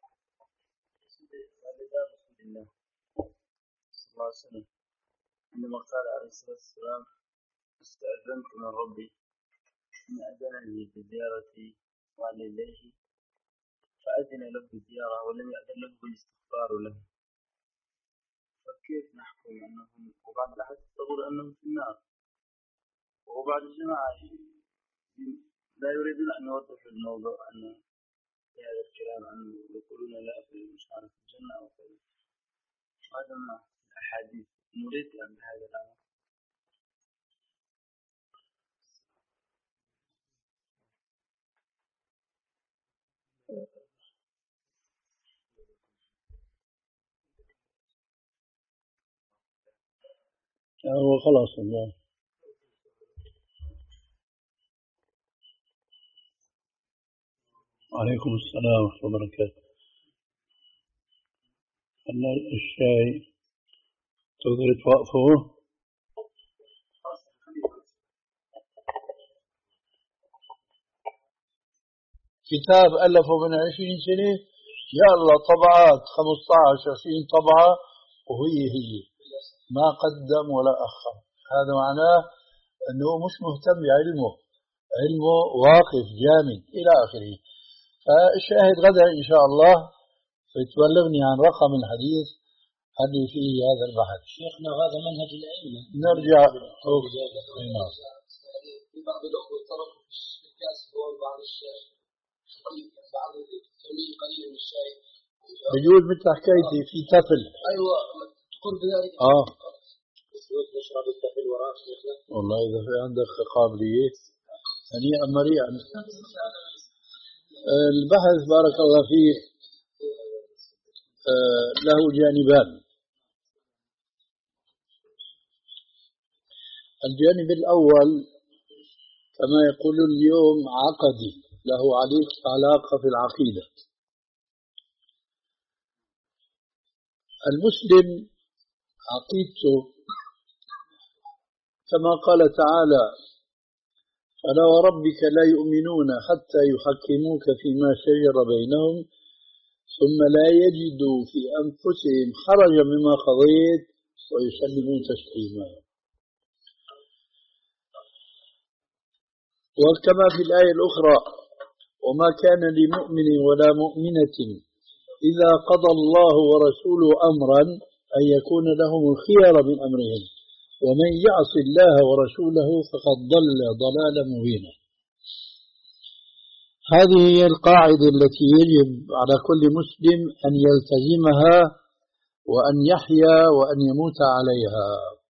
صلى الله عليه وسلم عندما قال عليه الصلاة والسلام استأذنت من ربي أن أذنني بزيارة والديه فأذن له بالزيارة ولم يأذن له بالاستغفار له، فكيف نحكم أنهم وبعض الأحاديث تقول أنهم في النار، وبعض الجماعة لا يريدون أن يوضحوا الموضوع أن في هذا الكلام أنه يقولون لا في مش عارف الجنة أو كذا. هذا ما الأحاديث نريد أن بهذا الأمر. هو خلاص الله. وعليكم السلام ورحمة الله وبركاته. هلا الشاي تقدر توقفه؟ كتاب ألفه من عشرين سنة يا الله، طبعات خمسة عشر عشرين طبعة وهي هي ما قدم ولا أخر. هذا معناه أنه مش مهتم بعلمه، علمه واقف جامد إلى آخره. فالشاهد غدا إن شاء الله تبلغني عن رقم الحديث اللي فيه هذا البحث. شيخنا هذا منهج الأئمة. نرجع في بعض الأخوة تركوا في الكاس بعض الشاي بعض الكمية قليلة من الشاي. بجوز مثل حكايتي في تفل. أيوة تقول بذلك. آه. نشرب التفل وراء شيخنا. والله إذا في عندك قابلية هنيئا مريئا. البحث بارك الله فيه له جانبان. الجانب الأول كما يقول اليوم عقدي، له عليك علاقة في العقيدة. المسلم عقيدته كما قال تعالى فلا وربك لا يؤمنون حتى يحكموك فيما شجر بينهم ثم لا يجدوا في أنفسهم حرجا مما قضيت ويسلموا تسليما. وكما في الآية الأخرى وما كان لمؤمن ولا مؤمنة إذا قضى الله ورسوله أمرا أن يكون لهم الخيار من أمرهم ومن يعص الله ورسوله فقد ضل ضلالا مبينا. هذه هي القاعدة التي يجب على كل مسلم أن يلتزمها وأن يحيا وأن يموت عليها.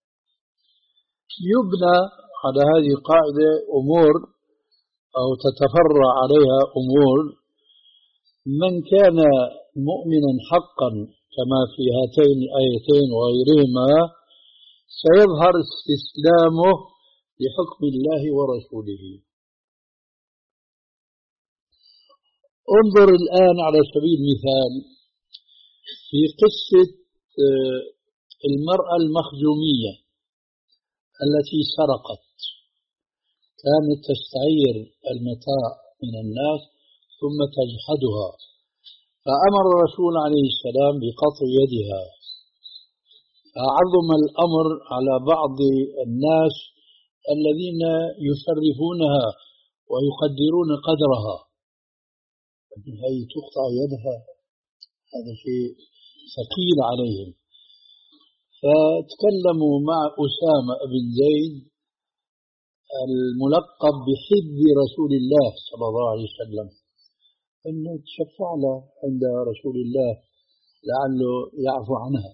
يبنى على هذه القاعدة أمور أو تتفرع عليها أمور. من كان مؤمنا حقا كما في هاتين الآيتين وغيرهما سيظهر استسلامه لحكم الله ورسوله. انظر الآن على سبيل المثال في قصة المرأة المخزومية التي سرقت، كانت تستعير المتاع من الناس ثم تجحدها، فأمر الرسول عليه السلام بقطع يدها. فعظم الأمر على بعض الناس الذين يشرفونها ويقدرون قدرها، هي تقطع يدها، هذا شيء ثقيل عليهم. فتكلموا مع أسامة بن زيد الملقب بحب رسول الله صلى الله عليه وسلم أنه تشفع له عند رسول الله لعله يعفو عنها.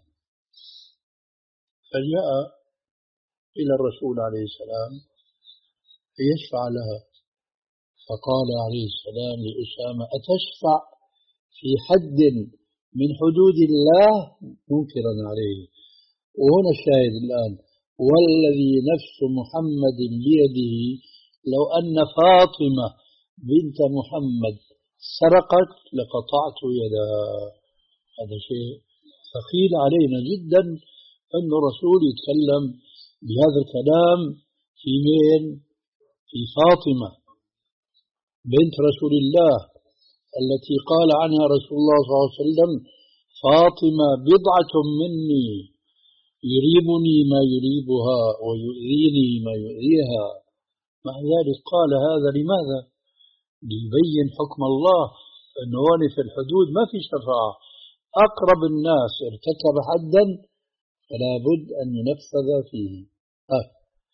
فجاء إلى الرسول عليه السلام ليشفع لها، فقال عليه السلام لأسامة أتشفع في حد من حدود الله؟ منكرا عليه. وهنا الشاهد الآن والذي نفس محمد بيده لو أن فاطمة بنت محمد سرقت لقطعت يدها. هذا شيء ثقيل علينا جدا أن الرسول يتكلم بهذا الكلام في مين؟ في فاطمة بنت رسول الله التي قال عنها رسول الله صلى الله عليه وسلم فاطمة بضعة مني يريبني ما يريبها ويؤذيني ما يؤذيها. مع ذلك قال هذا لماذا؟ ليبين حكم الله أنه في الحدود ما في شفاعة. أقرب الناس ارتكب حدا فلا بد أن ينفذ فيه. آه.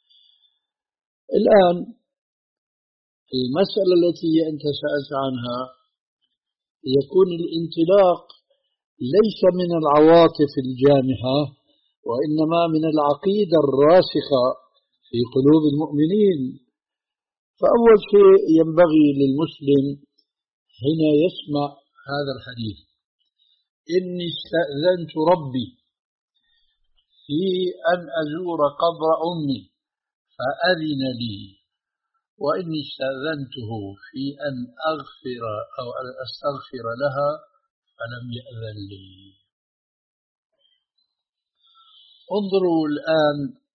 الآن المسألة التي أنت سألت عنها يكون الانطلاق ليس من العواطف الجامحة وإنما من العقيدة الراسخة في قلوب المؤمنين. فأول شيء ينبغي للمسلم حين يسمع هذا الحديث إني استأذنت ربي في أن أزور قبر أمي فأذن لي، وإني استأذنته في أن أغفر أو أن أستغفر لها فلم يأذن لي. انظروا الآن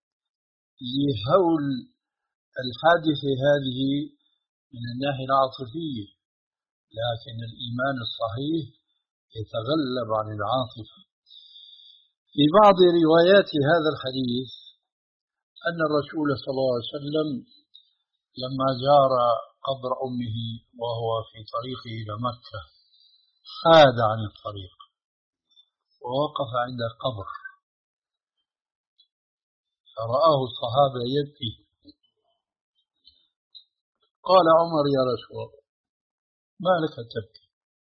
لهول الحادثة هذه من الناحية العاطفية، لكن الإيمان الصحيح يتغلب عن العاطفة. في بعض روايات هذا الحديث أن الرسول صلى الله عليه وسلم لما زار قبر أمه وهو في طريقه إلى مكة حاد عن الطريق ووقف عند القبر، فرآه الصحابة يبكي. قال عمر يا رسول الله ما لك تبكي؟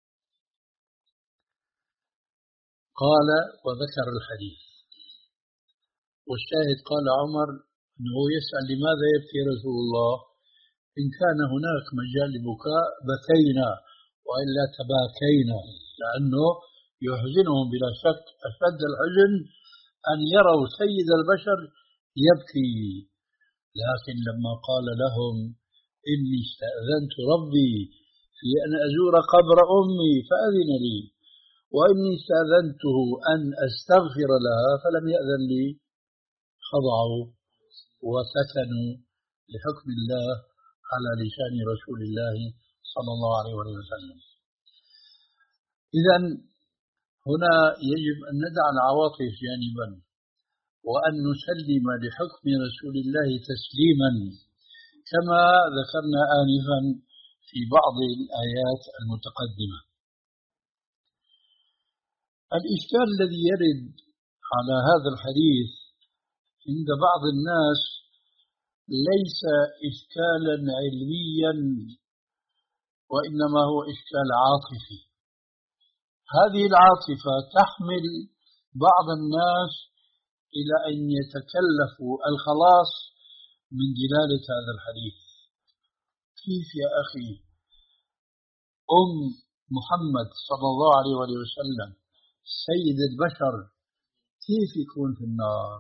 قال وذكر الحديث، والشاهد قال عمر أنه يسأل لماذا يبكي رسول الله؟ إن كان هناك مجال لبكاء بكينا وإلا تباكينا، لأنه يحزنهم بلا شك أشد الحزن أن يروا سيد البشر يبكي. لكن لما قال لهم إني استأذنت ربي في أن أزور قبر أمي فأذن لي، وإني استأذنته أن أستغفر لها فلم يأذن لي، خضعوا وسكنوا لحكم الله على لسان رسول الله صلى الله عليه وسلم. إذن هنا يجب أن ندع العواطف جانبا وأن نسلم لحكم رسول الله تسليما كما ذكرنا آنفا في بعض الآيات المتقدمة. الإشكال الذي يرد على هذا الحديث عند بعض الناس ليس إشكالا علميا وإنما هو إشكال عاطفي. هذه العاطفة تحمل بعض الناس إلى أن يتكلفوا الخلاص من دلالة هذا الحديث. كيف يا أخي أم محمد صلى الله عليه وسلم سيد البشر كيف يكون في النار؟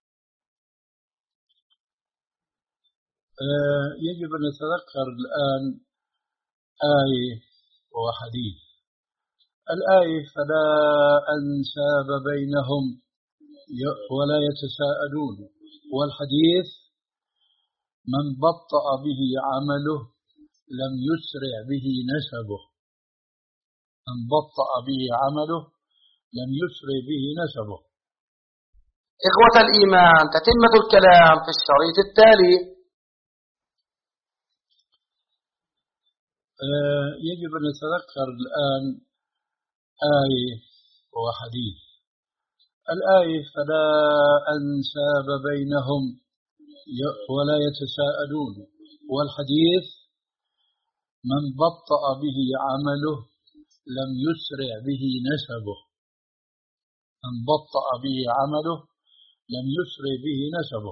آه يجب أن نتذكر الآن آية وحديث. الآية فلا أنساب بينهم ولا يتساءلون، والحديث من بطأ به عمله لم يسرع به نسبه. من بطأ به عمله لم يسرع به نسبه. إخوة الإيمان، تتمة الكلام في الشريط التالي. آه يجب أن نتذكر الآن آية وحديث. الآية فلا أنساب بينهم ولا يتساءلون، والحديث من بطأ به عمله لم يسرع به نسبه. من بطأ به عمله لم يسرع به نسبه.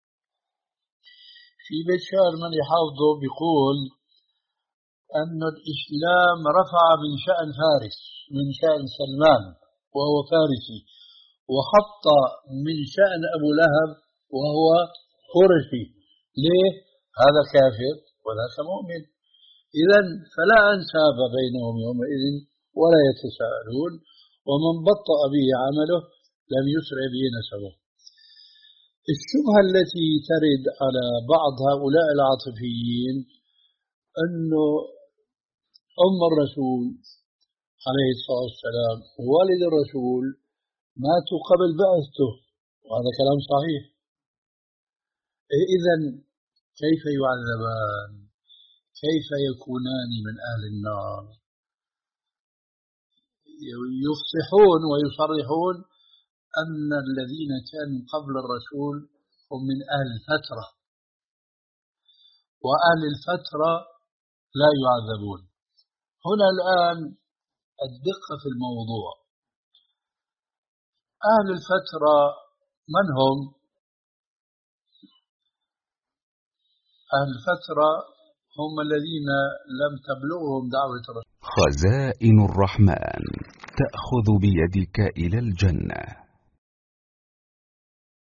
في بيت شعر من يحافظه بيقول أن الإسلام رفع من شأن فارس، من شأن سلمان وهو فارسي، وحط من شأن أبو لهب وهو قرشي. ليه؟ هذا كافر وذاك مؤمن. إذن فلا أنساب بينهم يومئذ ولا يتساءلون، ومن بطأ به عمله لم يسرع به نسبه. الشبهة التي ترد على بعض هؤلاء العاطفيين أنه أم الرسول عليه الصلاة والسلام ووالد الرسول ماتوا قبل بعثته، وهذا كلام صحيح. إذن كيف يعذبان؟ كيف يكونان من أهل النار؟ يفصحون ويصرحون أن الذين كانوا قبل الرسول هم من أهل الفترة، وأهل الفترة لا يعذبون. هنا الآن الدقة في الموضوع. أهل الفترة من هم؟ أهل الفترة هم الذين لم تبلغهم دعوة الرسول. خزائن الرحمن تأخذ بيدك إلى الجنة.